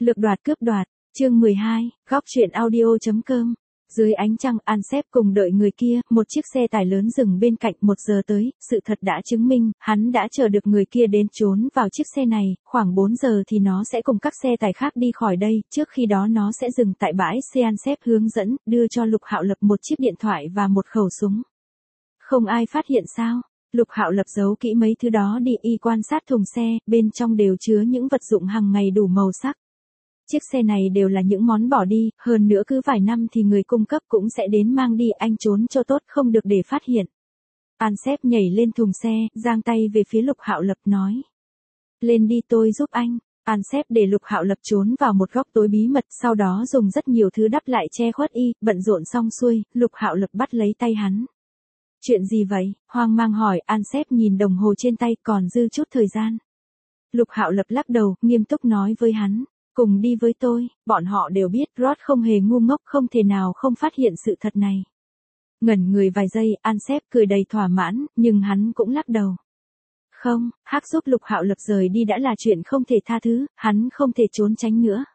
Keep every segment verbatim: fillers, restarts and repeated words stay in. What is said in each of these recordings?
Lược đoạt cướp đoạt, chương mười hai, góc truyện audio.com. Dưới ánh trăng, Ansep cùng đợi người kia, một chiếc xe tải lớn dừng bên cạnh. Một giờ tới, sự thật đã chứng minh, hắn đã chờ được người kia đến trốn vào chiếc xe này, khoảng bốn giờ thì nó sẽ cùng các xe tải khác đi khỏi đây, trước khi đó nó sẽ dừng tại bãi xe. Ansep hướng dẫn, đưa cho Lục Hạo Lập một chiếc điện thoại và một khẩu súng. Không ai phát hiện sao? Lục Hạo Lập giấu kỹ mấy thứ đó đi, y quan sát thùng xe, bên trong đều chứa những vật dụng hàng ngày đủ màu sắc. Chiếc xe này đều là những món bỏ đi, hơn nữa cứ vài năm thì người cung cấp cũng sẽ đến mang đi, anh trốn cho tốt không được để phát hiện. Ansep nhảy lên thùng xe, giang tay về phía Lục Hạo Lập nói. Lên đi, tôi giúp anh. Ansep để Lục Hạo Lập trốn vào một góc tối bí mật, sau đó dùng rất nhiều thứ đắp lại che khuất y, bận rộn xong xuôi, Lục Hạo Lập bắt lấy tay hắn. Chuyện gì vậy? Hoang mang hỏi. Ansep nhìn đồng hồ trên tay, còn dư chút thời gian. Lục Hạo Lập lắc đầu, nghiêm túc nói với hắn. Cùng đi với tôi, bọn họ đều biết Rod không hề ngu ngốc, không thể nào không phát hiện sự thật này. Ngẩn người vài giây, Ansep cười đầy thỏa mãn, nhưng hắn cũng lắc đầu. Không, hắc giúp Lục Hạo Lập rời đi đã là chuyện không thể tha thứ, hắn không thể trốn tránh nữa.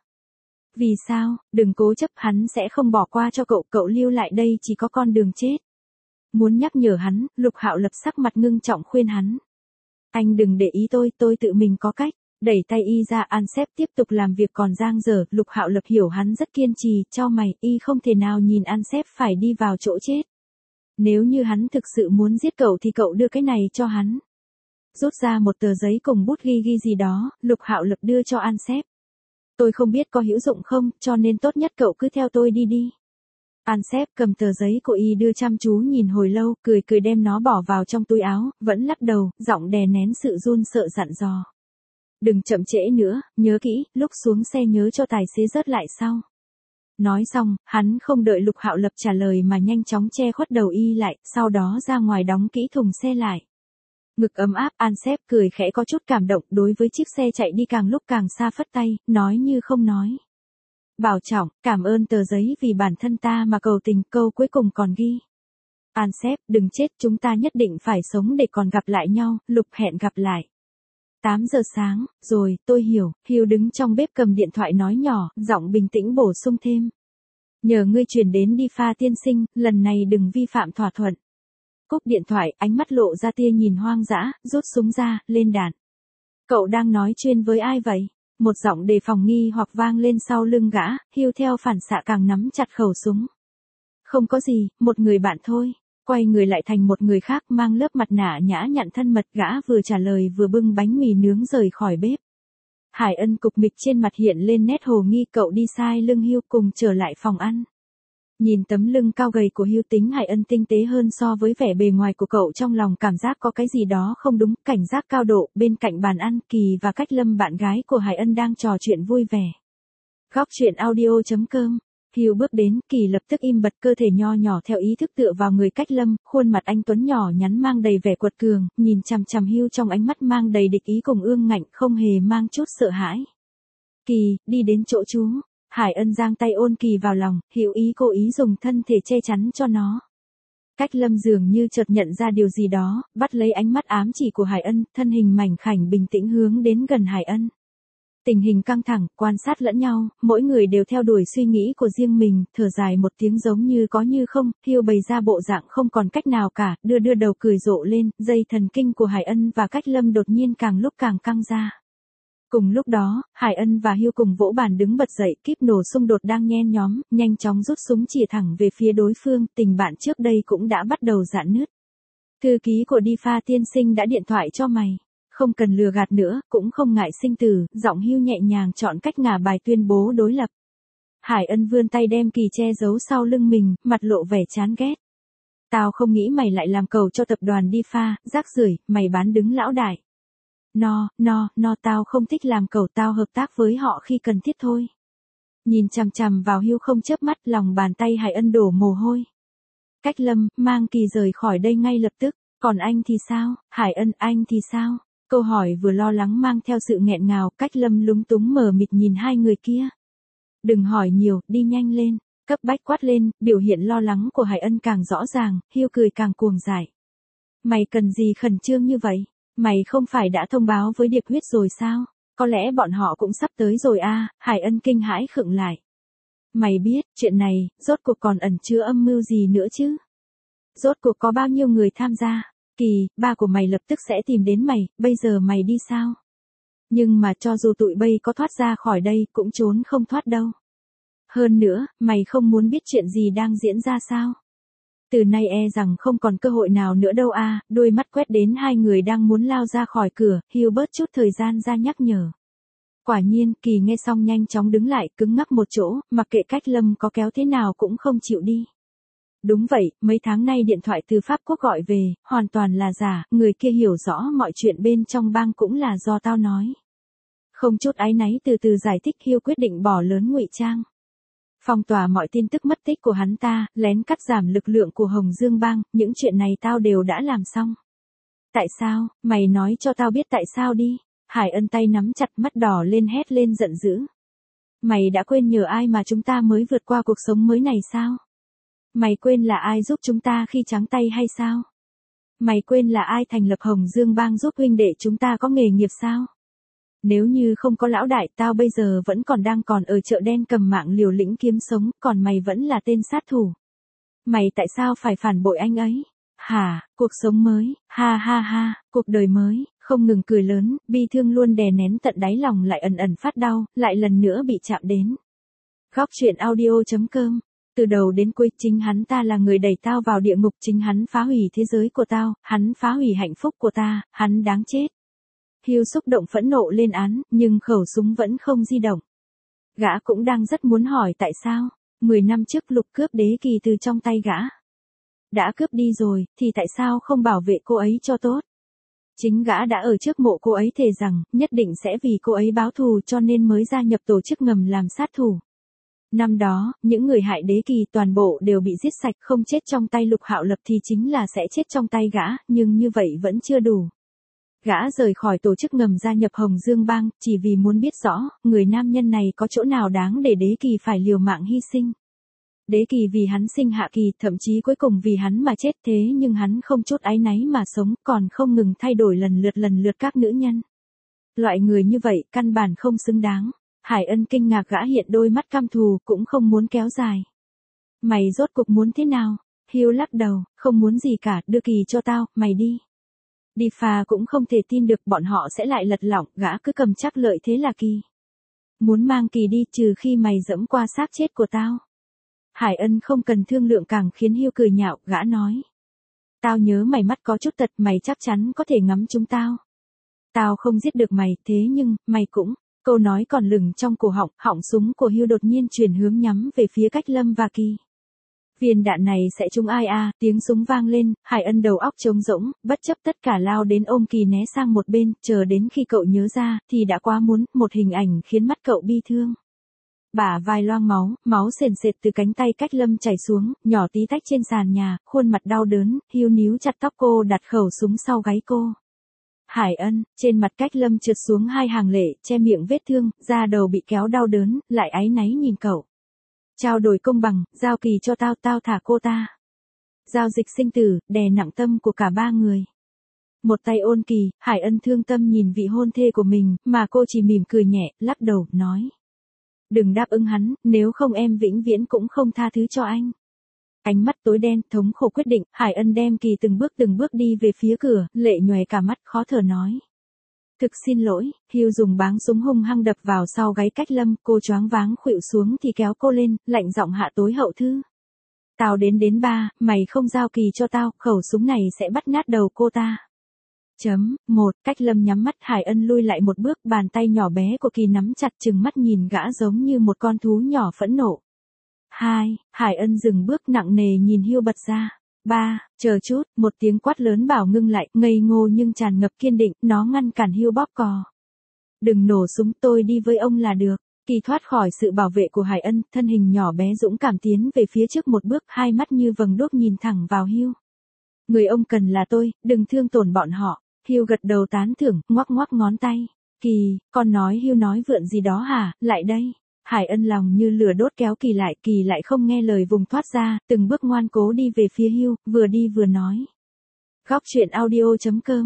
Vì sao? Đừng cố chấp, hắn sẽ không bỏ qua cho cậu, cậu lưu lại đây chỉ có con đường chết. Muốn nhắc nhở hắn, Lục Hạo Lập sắc mặt ngưng trọng khuyên hắn. Anh đừng để ý tôi, tôi tự mình có cách. Đẩy tay y ra. Ansep tiếp tục làm việc còn dang dở. Lục Hạo Lập hiểu hắn rất kiên trì, chau mày, y không thể nào nhìn Ansep phải đi vào chỗ chết. Nếu như hắn thực sự muốn giết cậu thì cậu đưa cái này cho hắn. Rút ra một tờ giấy cùng bút ghi ghi gì đó, Lục Hạo Lập đưa cho Ansep. Tôi không biết có hữu dụng không, cho nên tốt nhất cậu cứ theo tôi đi đi. Ansep cầm tờ giấy của y đưa chăm chú nhìn hồi lâu, cười cười đem nó bỏ vào trong túi áo, vẫn lắc đầu, giọng đè nén sự run sợ dặn dò. Đừng chậm trễ nữa, nhớ kỹ, lúc xuống xe nhớ cho tài xế rớt lại sau. Nói xong, hắn không đợi Lục Hạo Lập trả lời mà nhanh chóng che khuất đầu y lại, sau đó ra ngoài đóng kỹ thùng xe lại. Ngực ấm áp, Ansep cười khẽ có chút cảm động, đối với chiếc xe chạy đi càng lúc càng xa phất tay, nói như không nói. Bảo trọng, cảm ơn tờ giấy vì bản thân ta mà cầu tình, câu cuối cùng còn ghi. Ansep, đừng chết, chúng ta nhất định phải sống để còn gặp lại nhau. Lục hẹn gặp lại. tám giờ sáng, rồi, tôi hiểu. Hiếu đứng trong bếp cầm điện thoại nói nhỏ, giọng bình tĩnh bổ sung thêm. Nhờ ngươi chuyển đến đi pha tiên sinh, lần này đừng vi phạm thỏa thuận. Cúp điện thoại, ánh mắt lộ ra tia nhìn hoang dã, rút súng ra, lên đạn. Cậu đang nói chuyện với ai vậy? Một giọng đề phòng nghi hoặc vang lên sau lưng gã, Hiếu theo phản xạ càng nắm chặt khẩu súng. Không có gì, một người bạn thôi. Quay người lại thành một người khác mang lớp mặt nạ nhã nhặn thân mật, gã vừa trả lời vừa bưng bánh mì nướng rời khỏi bếp. Hải Ân cục mịch trên mặt hiện lên nét hồ nghi, cậu đi sai lưng Hiếu cùng trở lại phòng ăn. Nhìn tấm lưng cao gầy của Hiếu, tính Hải Ân tinh tế hơn so với vẻ bề ngoài của cậu, trong lòng cảm giác có cái gì đó không đúng, cảnh giác cao độ. Bên cạnh bàn ăn, Kỳ và Cách Lâm bạn gái của Hải Ân đang trò chuyện vui vẻ. Góc truyện audio.com. Hiếu bước đến, Kỳ lập tức im bặt, cơ thể nho nhỏ theo ý thức tựa vào người Cách Lâm, khuôn mặt anh tuấn nhỏ nhắn mang đầy vẻ quật cường, nhìn chằm chằm Hiếu trong ánh mắt mang đầy địch ý cùng ương ngạnh, không hề mang chút sợ hãi. Kỳ, đi đến chỗ chú. Hải Ân giang tay ôn Kỳ vào lòng, Hiếu ý cố ý dùng thân thể che chắn cho nó. Cách Lâm dường như chợt nhận ra điều gì đó, bắt lấy ánh mắt ám chỉ của Hải Ân, thân hình mảnh khảnh bình tĩnh hướng đến gần Hải Ân. Tình hình căng thẳng, quan sát lẫn nhau, mỗi người đều theo đuổi suy nghĩ của riêng mình, thở dài một tiếng giống như có như không. Hiếu bày ra bộ dạng không còn cách nào cả, đưa đưa đầu cười rộ lên, dây thần kinh của Hải Ân và Cách Lâm đột nhiên càng lúc càng căng ra. Cùng lúc đó, Hải Ân và Hiếu cùng vỗ bàn đứng bật dậy, kíp nổ xung đột đang nhen nhóm, nhanh chóng rút súng chĩa thẳng về phía đối phương, tình bạn trước đây cũng đã bắt đầu rạn nứt. Thư ký của Đi Pha tiên sinh đã điện thoại cho mày. Không cần lừa gạt nữa, cũng không ngại sinh tử, giọng Hiếu nhẹ nhàng chọn cách ngả bài tuyên bố đối lập. Hải Ân vươn tay đem Kỳ che giấu sau lưng mình, mặt lộ vẻ chán ghét. Tao không nghĩ mày lại làm cầu cho tập đoàn Đi Pha, rác rưởi, mày bán đứng lão đại. No, no, no, tao không thích làm cầu, tao hợp tác với họ khi cần thiết thôi. Nhìn chằm chằm vào Hiếu không chớp mắt, lòng bàn tay Hải Ân đổ mồ hôi. Cách Lâm, mang Kỳ rời khỏi đây ngay lập tức. Còn anh thì sao? Hải Ân, anh thì sao? Câu hỏi vừa lo lắng mang theo sự nghẹn ngào, Cách Lâm lúng túng mờ mịt nhìn hai người kia. Đừng hỏi nhiều, đi nhanh lên. Cấp bách quát lên, biểu hiện lo lắng của Hải Ân càng rõ ràng, Hiếu cười càng cuồng dại. Mày cần gì khẩn trương như vậy? Mày không phải đã thông báo với Điệp Huyết rồi sao? Có lẽ bọn họ cũng sắp tới rồi a à, Hải Ân kinh hãi khựng lại. Mày biết, chuyện này, rốt cuộc còn ẩn chứa âm mưu gì nữa chứ? Rốt cuộc có bao nhiêu người tham gia? Kỳ, ba của mày lập tức sẽ tìm đến mày, bây giờ mày đi sao? Nhưng mà cho dù tụi bay có thoát ra khỏi đây, cũng trốn không thoát đâu. Hơn nữa, mày không muốn biết chuyện gì đang diễn ra sao? Từ nay e rằng không còn cơ hội nào nữa đâu a à, đôi mắt quét đến hai người đang muốn lao ra khỏi cửa, Hugh bớt chút thời gian ra nhắc nhở. Quả nhiên, Kỳ nghe xong nhanh chóng đứng lại, cứng ngắc một chỗ, mặc kệ Cách Lâm có kéo thế nào cũng không chịu đi. Đúng vậy, mấy tháng nay điện thoại từ Pháp Quốc gọi về, hoàn toàn là giả, người kia hiểu rõ mọi chuyện bên trong bang cũng là do tao nói. Không chút áy náy từ từ giải thích, Hugh quyết định bỏ lớn ngụy trang. Phong tỏa mọi tin tức mất tích của hắn ta, lén cắt giảm lực lượng của Hồng Dương bang, những chuyện này tao đều đã làm xong. Tại sao, mày nói cho tao biết tại sao đi. Hải Ân tay nắm chặt, mắt đỏ lên hét lên giận dữ. Mày đã quên nhờ ai mà chúng ta mới vượt qua cuộc sống mới này sao? Mày quên là ai giúp chúng ta khi trắng tay hay sao? Mày quên là ai thành lập Hồng Dương bang giúp huynh đệ chúng ta có nghề nghiệp sao? Nếu như không có lão đại, tao bây giờ vẫn còn đang còn ở chợ đen cầm mạng liều lĩnh kiếm sống, còn mày vẫn là tên sát thủ. Mày tại sao phải phản bội anh ấy? Hả, cuộc sống mới, ha ha ha, cuộc đời mới, không ngừng cười lớn, bi thương luôn đè nén tận đáy lòng lại ẩn ẩn phát đau, lại lần nữa bị chạm đến. Góc truyện audio chấm com. Từ đầu đến cuối, chính hắn ta là người đẩy tao vào địa ngục, chính hắn phá hủy thế giới của tao, hắn phá hủy hạnh phúc của ta, hắn đáng chết. Hugh xúc động phẫn nộ lên án, nhưng khẩu súng vẫn không di động. Gã cũng đang rất muốn hỏi tại sao, mười năm trước Lục cướp đế kỳ từ trong tay gã. Đã cướp đi rồi, thì tại sao không bảo vệ cô ấy cho tốt? Chính gã đã ở trước mộ cô ấy thề rằng, nhất định sẽ vì cô ấy báo thù cho nên mới gia nhập tổ chức ngầm làm sát thủ. Năm đó, những người hại đế kỳ toàn bộ đều bị giết sạch, không chết trong tay Lục Hạo Lập thì chính là sẽ chết trong tay gã, nhưng như vậy vẫn chưa đủ. Gã rời khỏi tổ chức ngầm gia nhập Hồng Dương bang, chỉ vì muốn biết rõ, người nam nhân này có chỗ nào đáng để đế kỳ phải liều mạng hy sinh. Đế kỳ vì hắn sinh Hạ Kỳ, thậm chí cuối cùng vì hắn mà chết, thế nhưng hắn không chút áy náy mà sống, còn không ngừng thay đổi lần lượt lần lượt các nữ nhân. Loại người như vậy, căn bản không xứng đáng. Hải Ân kinh ngạc, gã hiện đôi mắt căm thù, cũng không muốn kéo dài. Mày rốt cuộc muốn thế nào? Hugh lắc đầu, không muốn gì cả, đưa Kỳ cho tao, mày đi. Đi phà cũng không thể tin được bọn họ sẽ lại lật lỏng, gã cứ cầm chắc lợi thế là Kỳ. Muốn mang Kỳ đi, trừ khi mày dẫm qua xác chết của tao. Hải Ân không cần thương lượng càng khiến Hugh cười nhạo, gã nói. Tao nhớ mày mắt có chút tật, mày chắc chắn có thể ngắm chúng tao. Tao không giết được mày, thế nhưng, mày cũng. Câu nói còn lửng trong cổ họng, họng súng của Hugh đột nhiên chuyển hướng nhắm về phía Cách Lâm và Kỳ. Viên đạn này sẽ trúng ai à, tiếng súng vang lên, Hải Ân đầu óc trống rỗng, bất chấp tất cả lao đến ôm Kỳ né sang một bên, chờ đến khi cậu nhớ ra, thì đã quá muốn, một hình ảnh khiến mắt cậu bi thương. Bả vai loang máu, máu sền sệt từ cánh tay Cách Lâm chảy xuống, nhỏ tí tách trên sàn nhà, khuôn mặt đau đớn, Hugh níu chặt tóc cô, đặt khẩu súng sau gáy cô. Hải Ân, trên mặt Cách Lâm trượt xuống hai hàng lệ, che miệng vết thương, da đầu bị kéo đau đớn, lại áy náy nhìn cậu. Trao đổi công bằng, giao Kỳ cho tao, tao thả cô ta. Giao dịch sinh tử, đè nặng tâm của cả ba người. Một tay ôn Kỳ, Hải Ân thương tâm nhìn vị hôn thê của mình, mà cô chỉ mỉm cười nhẹ, lắc đầu, nói. Đừng đáp ứng hắn, nếu không em vĩnh viễn cũng không tha thứ cho anh. Ánh mắt tối đen, thống khổ quyết định, Hải Ân đem Kỳ từng bước từng bước đi về phía cửa, lệ nhòe cả mắt, khó thở nói. Thực xin lỗi, Hugh dùng báng súng hung hăng đập vào sau gáy Cách Lâm, cô choáng váng khuỵu xuống thì kéo cô lên, lạnh giọng hạ tối hậu thư. Tao đến đến ba, mày không giao Kỳ cho tao, khẩu súng này sẽ bắt nát đầu cô ta. Chấm, một, Cách Lâm nhắm mắt, Hải Ân lui lại một bước, bàn tay nhỏ bé của Kỳ nắm chặt, trừng mắt nhìn gã giống như một con thú nhỏ phẫn nộ. Hai, Hải Ân dừng bước nặng nề nhìn Hugh bật ra. Ba, chờ chút, một tiếng quát lớn bảo ngưng lại, ngây ngô nhưng tràn ngập kiên định, nó ngăn cản Hugh bóp cò. Đừng nổ súng, tôi đi với ông là được. Kỳ thoát khỏi sự bảo vệ của Hải Ân, thân hình nhỏ bé dũng cảm tiến về phía trước một bước, hai mắt như vầng đuốc nhìn thẳng vào Hugh. Người ông cần là tôi, đừng thương tổn bọn họ. Hugh gật đầu tán thưởng, ngoắc ngoắc ngón tay. Kỳ, con nói Hugh nói vượn gì đó hả, lại đây. Hải Ân lòng như lửa đốt kéo Kỳ lại, Kỳ lại không nghe lời vùng thoát ra, từng bước ngoan cố đi về phía Hugh, vừa đi vừa nói. Góc truyện audio chấm com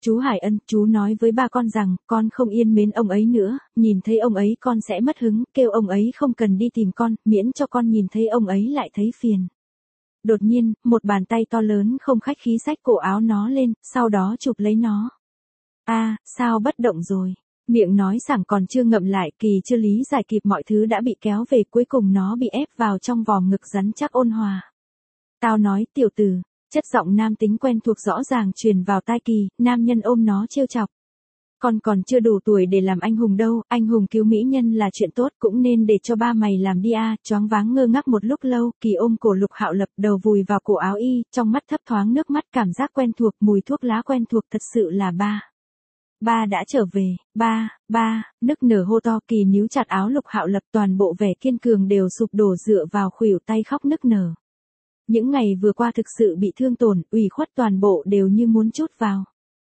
Chú Hải Ân, chú nói với ba con rằng, con không yên mến ông ấy nữa, nhìn thấy ông ấy con sẽ mất hứng, kêu ông ấy không cần đi tìm con, miễn cho con nhìn thấy ông ấy lại thấy phiền. Đột nhiên, một bàn tay to lớn không khách khí xách cổ áo nó lên, sau đó chụp lấy nó. A, à, sao bất động rồi? Miệng nói sảng còn chưa ngậm lại, Kỳ chưa lý giải kịp mọi thứ đã bị kéo về, cuối cùng nó bị ép vào trong vòng ngực rắn chắc ôn hòa. Tao nói, tiểu tử, chất giọng nam tính quen thuộc rõ ràng truyền vào tai Kỳ, nam nhân ôm nó trêu chọc. Con còn chưa đủ tuổi để làm anh hùng đâu, anh hùng cứu mỹ nhân là chuyện tốt, cũng nên để cho ba mày làm đi a. Choáng váng ngơ ngác một lúc lâu, Kỳ ôm cổ Lục Hạo Lập, đầu vùi vào cổ áo y, trong mắt thấp thoáng nước mắt, cảm giác quen thuộc, mùi thuốc lá quen thuộc, thật sự là ba. Ba đã trở về, ba, ba, nức nở hô to. Kỳ níu chặt áo Lục Hạo Lập, toàn bộ vẻ kiên cường đều sụp đổ, dựa vào khuỷu tay khóc nức nở. Những ngày vừa qua thực sự bị thương tổn, ủy khuất, toàn bộ đều như muốn trút vào.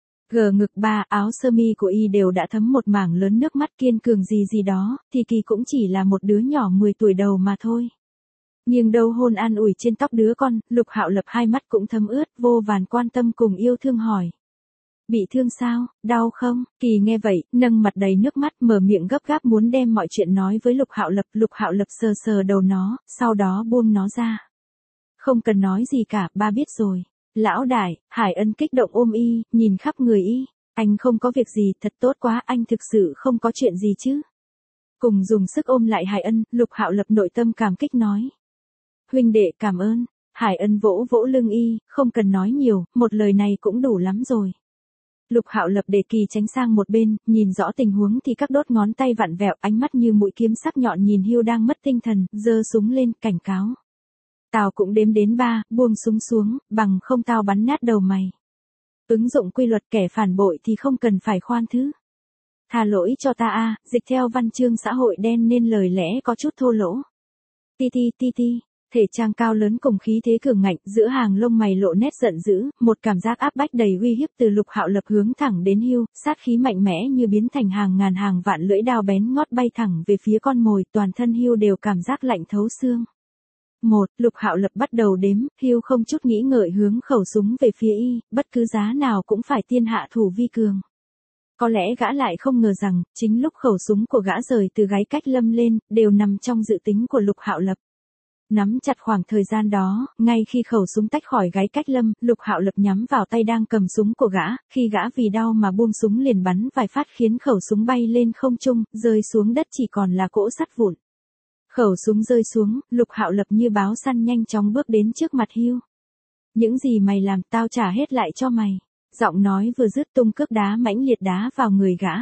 Gờ ngực ba, áo sơ mi của y đều đã thấm một mảng lớn nước mắt, kiên cường gì gì đó, thì Kỳ cũng chỉ là một đứa nhỏ mười tuổi đầu mà thôi. Nghiêng đầu hôn an ủi trên tóc đứa con, Lục Hạo Lập hai mắt cũng thấm ướt, vô vàn quan tâm cùng yêu thương hỏi. Bị thương sao, đau không? Kỳ nghe vậy, nâng mặt đầy nước mắt, mở miệng gấp gáp muốn đem mọi chuyện nói với Lục Hạo Lập. Lục Hạo Lập sờ sờ đầu nó, sau đó buông nó ra. Không cần nói gì cả, ba biết rồi. Lão đại, Hải Ân kích động ôm y, nhìn khắp người y. Anh không có việc gì, thật tốt quá, anh thực sự không có chuyện gì chứ. Cùng dùng sức ôm lại Hải Ân, Lục Hạo Lập nội tâm cảm kích nói. Huynh đệ cảm ơn. Hải Ân vỗ vỗ lưng y, không cần nói nhiều, một lời này cũng đủ lắm rồi. Lục Hạo Lập để Kỳ tránh sang một bên, nhìn rõ tình huống thì các đốt ngón tay vặn vẹo, ánh mắt như mũi kiếm sắc nhọn nhìn Hưu đang mất tinh thần, giơ súng lên, cảnh cáo. Tao cũng đếm đến ba, buông súng xuống, bằng không tao bắn nát đầu mày. Ứng dụng quy luật, kẻ phản bội thì không cần phải khoan thứ. Tha lỗi cho ta a, dịch theo văn chương xã hội đen nên lời lẽ có chút thô lỗ. Ti ti ti ti, thể trang cao lớn cùng khí thế cường ngạnh, giữa hàng lông mày lộ nét giận dữ, một cảm giác áp bách đầy uy hiếp từ Lục Hạo Lập hướng thẳng đến Hưu, sát khí mạnh mẽ như biến thành hàng ngàn hàng vạn lưỡi đao bén ngót bay thẳng về phía con mồi, toàn thân Hưu đều cảm giác lạnh thấu xương. Một, Lục Hạo Lập bắt đầu đếm, Hưu không chút nghĩ ngợi hướng khẩu súng về phía y, bất cứ giá nào cũng phải tiên hạ thủ vi cường. Có lẽ gã lại không ngờ rằng, chính lúc khẩu súng của gã rời từ gáy cách lâm lên, đều nằm trong dự tính của Lục Hạo Lập. Nắm chặt khoảng thời gian đó, ngay khi khẩu súng tách khỏi gáy cách lâm, Lục Hạo Lập nhắm vào tay đang cầm súng của gã, khi gã vì đau mà buông súng liền bắn vài phát khiến khẩu súng bay lên không trung, rơi xuống đất chỉ còn là cỗ sắt vụn. Khẩu súng rơi xuống, Lục Hạo Lập như báo săn nhanh chóng bước đến trước mặt Hưu. Những gì mày làm tao trả hết lại cho mày. Giọng nói vừa dứt tung cước đá mãnh liệt đá vào người gã.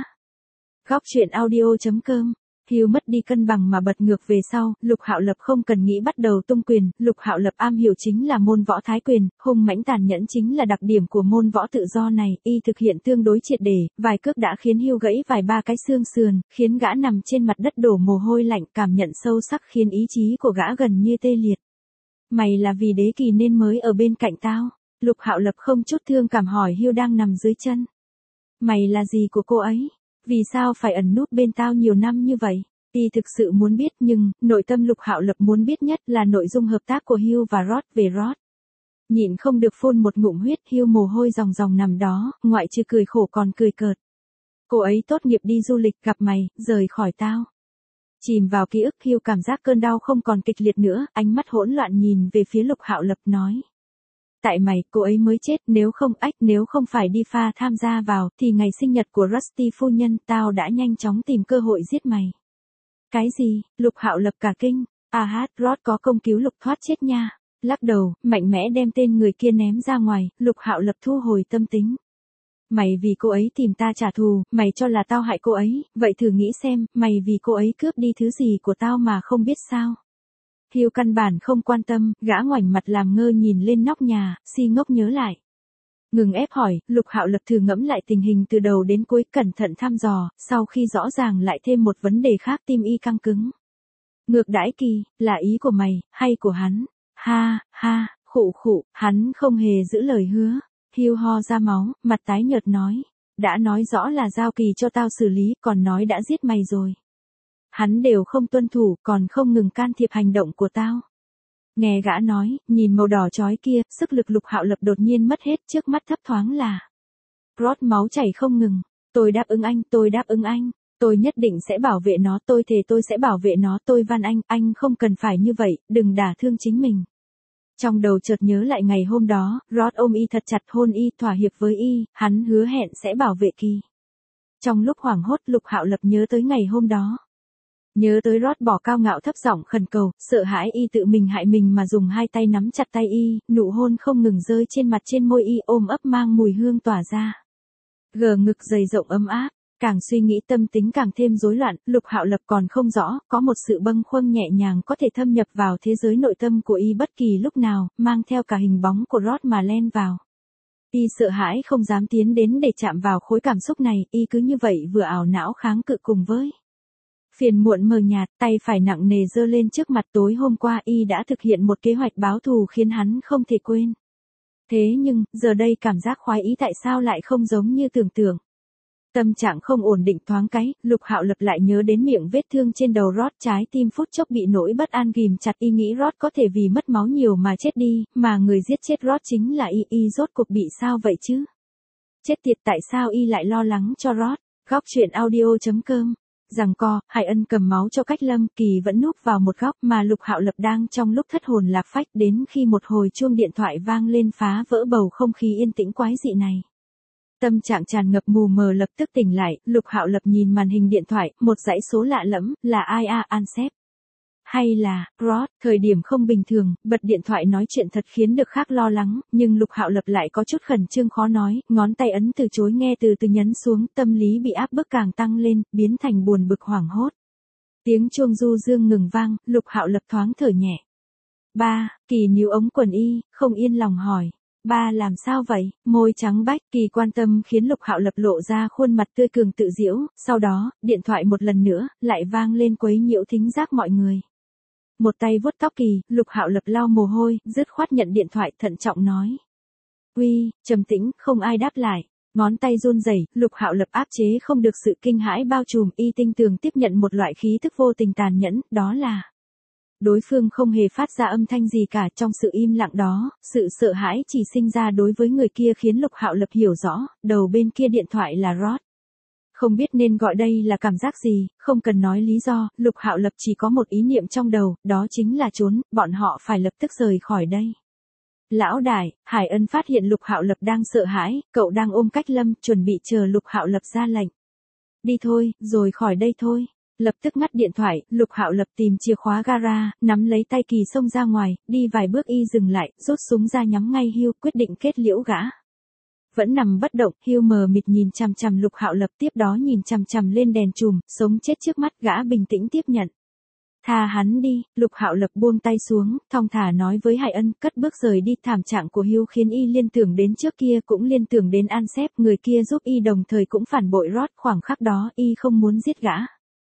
Góc truyện audio chấm com. Hưu mất đi cân bằng mà bật ngược về sau, Lục Hạo Lập không cần nghĩ bắt đầu tung quyền, Lục Hạo Lập am hiểu chính là môn võ thái quyền, hung mãnh tàn nhẫn chính là đặc điểm của môn võ tự do này, y thực hiện tương đối triệt để, vài cước đã khiến Hưu gãy vài ba cái xương sườn, khiến gã nằm trên mặt đất đổ mồ hôi lạnh, cảm nhận sâu sắc khiến ý chí của gã gần như tê liệt. Mày là vì đế kỳ nên mới ở bên cạnh tao? Lục Hạo Lập không chút thương cảm hỏi Hưu đang nằm dưới chân. Mày là gì của cô ấy? Vì sao phải ẩn núp bên tao nhiều năm như vậy? Y thực sự muốn biết nhưng, nội tâm Lục Hạo Lập muốn biết nhất là nội dung hợp tác của Hưu và Rod về Rod. Nhịn không được phun một ngụm huyết, Hưu mồ hôi ròng ròng nằm đó, ngoại trừ cười khổ còn cười cợt. Cô ấy tốt nghiệp đi du lịch gặp mày, rời khỏi tao. Chìm vào ký ức, Hưu cảm giác cơn đau không còn kịch liệt nữa, ánh mắt hỗn loạn nhìn về phía Lục Hạo Lập nói. Tại mày, cô ấy mới chết, nếu không ách, nếu không phải đi pha tham gia vào, thì ngày sinh nhật của Rusty phu nhân, tao đã nhanh chóng tìm cơ hội giết mày. Cái gì? Lục Hạo Lập cả kinh. À hát, Rod có công cứu Lục thoát chết nha. Lắc đầu, mạnh mẽ đem tên người kia ném ra ngoài, Lục Hạo Lập thu hồi tâm tính. Mày vì cô ấy tìm ta trả thù, mày cho là tao hại cô ấy, vậy thử nghĩ xem, mày vì cô ấy cướp đi thứ gì của tao mà không biết sao. Hưu căn bản không quan tâm, gã ngoảnh mặt làm ngơ nhìn lên nóc nhà, si ngốc nhớ lại. Ngừng ép hỏi, Lục Hạo Lập thử ngẫm lại tình hình từ đầu đến cuối, cẩn thận thăm dò, sau khi rõ ràng lại thêm một vấn đề khác, tim y căng cứng. Ngược đãi Kỳ, là ý của mày, hay của hắn? Ha, ha, khụ khụ, hắn không hề giữ lời hứa. Hưu ho ra máu, mặt tái nhợt nói. Đã nói rõ là giao Kỳ cho tao xử lý, còn nói đã giết mày rồi. Hắn đều không tuân thủ, còn không ngừng can thiệp hành động của tao. Nghe gã nói, nhìn màu đỏ chói kia, sức lực Lục Hạo Lập đột nhiên mất hết, trước mắt thấp thoáng là Rod máu chảy không ngừng. Tôi đáp ứng anh, tôi đáp ứng anh. Tôi nhất định sẽ bảo vệ nó, tôi thề tôi sẽ bảo vệ nó, tôi van anh, anh không cần phải như vậy, đừng đả thương chính mình. Trong đầu chợt nhớ lại ngày hôm đó, Rod ôm y thật chặt, hôn y, thỏa hiệp với y, hắn hứa hẹn sẽ bảo vệ Kỳ. Trong lúc hoảng hốt, Lục Hạo Lập nhớ tới ngày hôm đó. Nhớ tới Rod bỏ cao ngạo thấp giọng khẩn cầu, sợ hãi y tự mình hại mình mà dùng hai tay nắm chặt tay y, nụ hôn không ngừng rơi trên mặt trên môi y, ôm ấp mang mùi hương tỏa ra. Gờ ngực dày rộng ấm áp, càng suy nghĩ tâm tính càng thêm rối loạn, Lục Hạo Lập còn không rõ, có một sự bâng khuâng nhẹ nhàng có thể thâm nhập vào thế giới nội tâm của y bất kỳ lúc nào, mang theo cả hình bóng của Rod mà len vào. Y sợ hãi không dám tiến đến để chạm vào khối cảm xúc này, y cứ như vậy vừa ảo não kháng cự cùng với phiền muộn mờ nhạt, tay phải nặng nề giơ lên trước mặt. Tối hôm qua y đã thực hiện một kế hoạch báo thù khiến hắn không thể quên. Thế nhưng, giờ đây cảm giác khoái ý tại sao lại không giống như tưởng tượng. Tâm trạng không ổn định thoáng cái, Lục Hạo Lập lại nhớ đến miệng vết thương trên đầu Rod, trái tim phút chốc bị nỗi bất an ghìm chặt, y nghĩ Rod có thể vì mất máu nhiều mà chết đi, mà người giết chết Rod chính là y, y rốt cuộc bị sao vậy chứ? Chết tiệt, tại sao y lại lo lắng cho Rod? Góc truyện audio chấm com. Giằng co, Hải Ân cầm máu cho Cách Lâm, Kỳ vẫn núp vào một góc mà Lục Hạo Lập đang trong lúc thất hồn lạc phách, đến khi một hồi chuông điện thoại vang lên phá vỡ bầu không khí yên tĩnh quái dị này. Tâm trạng tràn ngập mù mờ lập tức tỉnh lại, Lục Hạo Lập nhìn màn hình điện thoại, một dãy số lạ lẫm, là ai a, Ansep? Hay là, Rod? Thời điểm không bình thường, bật điện thoại nói chuyện thật khiến được khác lo lắng, nhưng Lục Hạo Lập lại có chút khẩn trương khó nói, ngón tay ấn từ chối nghe từ từ nhấn xuống, tâm lý bị áp bức càng tăng lên, biến thành buồn bực hoảng hốt. Tiếng chuông du dương ngừng vang, Lục Hạo Lập thoáng thở nhẹ. Ba, Kỳ níu ống quần y, không yên lòng hỏi. Ba làm sao vậy? Môi trắng bách, Kỳ quan tâm khiến Lục Hạo Lập lộ ra khuôn mặt tươi cường tự giễu, sau đó, điện thoại một lần nữa, lại vang lên quấy nhiễu thính giác mọi người. Một tay vuốt tóc Kỳ, Lục Hạo Lập lau mồ hôi, dứt khoát nhận điện thoại, thận trọng nói. Uy, trầm tĩnh, không ai đáp lại. Ngón tay run rẩy, Lục Hạo Lập áp chế không được sự kinh hãi bao trùm, y tinh tường tiếp nhận một loại khí thức vô tình tàn nhẫn, đó là đối phương không hề phát ra âm thanh gì cả. Trong sự im lặng đó, sự sợ hãi chỉ sinh ra đối với người kia khiến Lục Hạo Lập hiểu rõ, đầu bên kia điện thoại là Rod. Không biết nên gọi đây là cảm giác gì, không cần nói lý do, Lục Hạo Lập chỉ có một ý niệm trong đầu, đó chính là trốn, bọn họ phải lập tức rời khỏi đây. Lão đại, Hải Ân phát hiện Lục Hạo Lập đang sợ hãi, cậu đang ôm Cách Lâm, chuẩn bị chờ Lục Hạo Lập ra lệnh. Đi thôi, rồi khỏi đây thôi. Lập tức ngắt điện thoại, Lục Hạo Lập tìm chìa khóa gara, nắm lấy tay Kỳ xông ra ngoài, đi vài bước y dừng lại, rút súng ra nhắm ngay Hugh, quyết định kết liễu gã. Vẫn nằm bất động, Hugh mờ mịt nhìn chằm chằm Lục Hạo Lập, tiếp đó nhìn chằm chằm lên đèn chùm, sống chết trước mắt, gã bình tĩnh tiếp nhận. Tha hắn đi, Lục Hạo Lập buông tay xuống, thong thả nói với Hải Ân, cất bước rời đi. Thảm trạng của Hugh khiến y liên tưởng đến trước kia, cũng liên tưởng đến Ansep, người kia giúp y đồng thời cũng phản bội Rod, khoảng khắc đó y không muốn giết gã.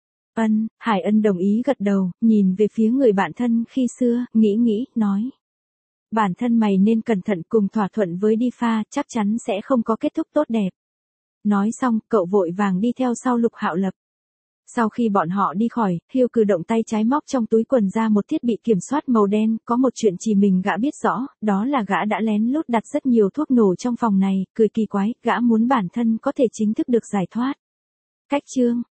Ân, Hải Ân đồng ý gật đầu, nhìn về phía người bạn thân khi xưa, nghĩ nghĩ, nói. Bản thân mày nên cẩn thận, cùng thỏa thuận với đi pha, chắc chắn sẽ không có kết thúc tốt đẹp. Nói xong, cậu vội vàng đi theo sau Lục Hạo Lập. Sau khi bọn họ đi khỏi, Hugh cử động tay trái móc trong túi quần ra một thiết bị kiểm soát màu đen, có một chuyện chỉ mình gã biết rõ, đó là gã đã lén lút đặt rất nhiều thuốc nổ trong phòng này, cười kỳ quái, gã muốn bản thân có thể chính thức được giải thoát. Cách chương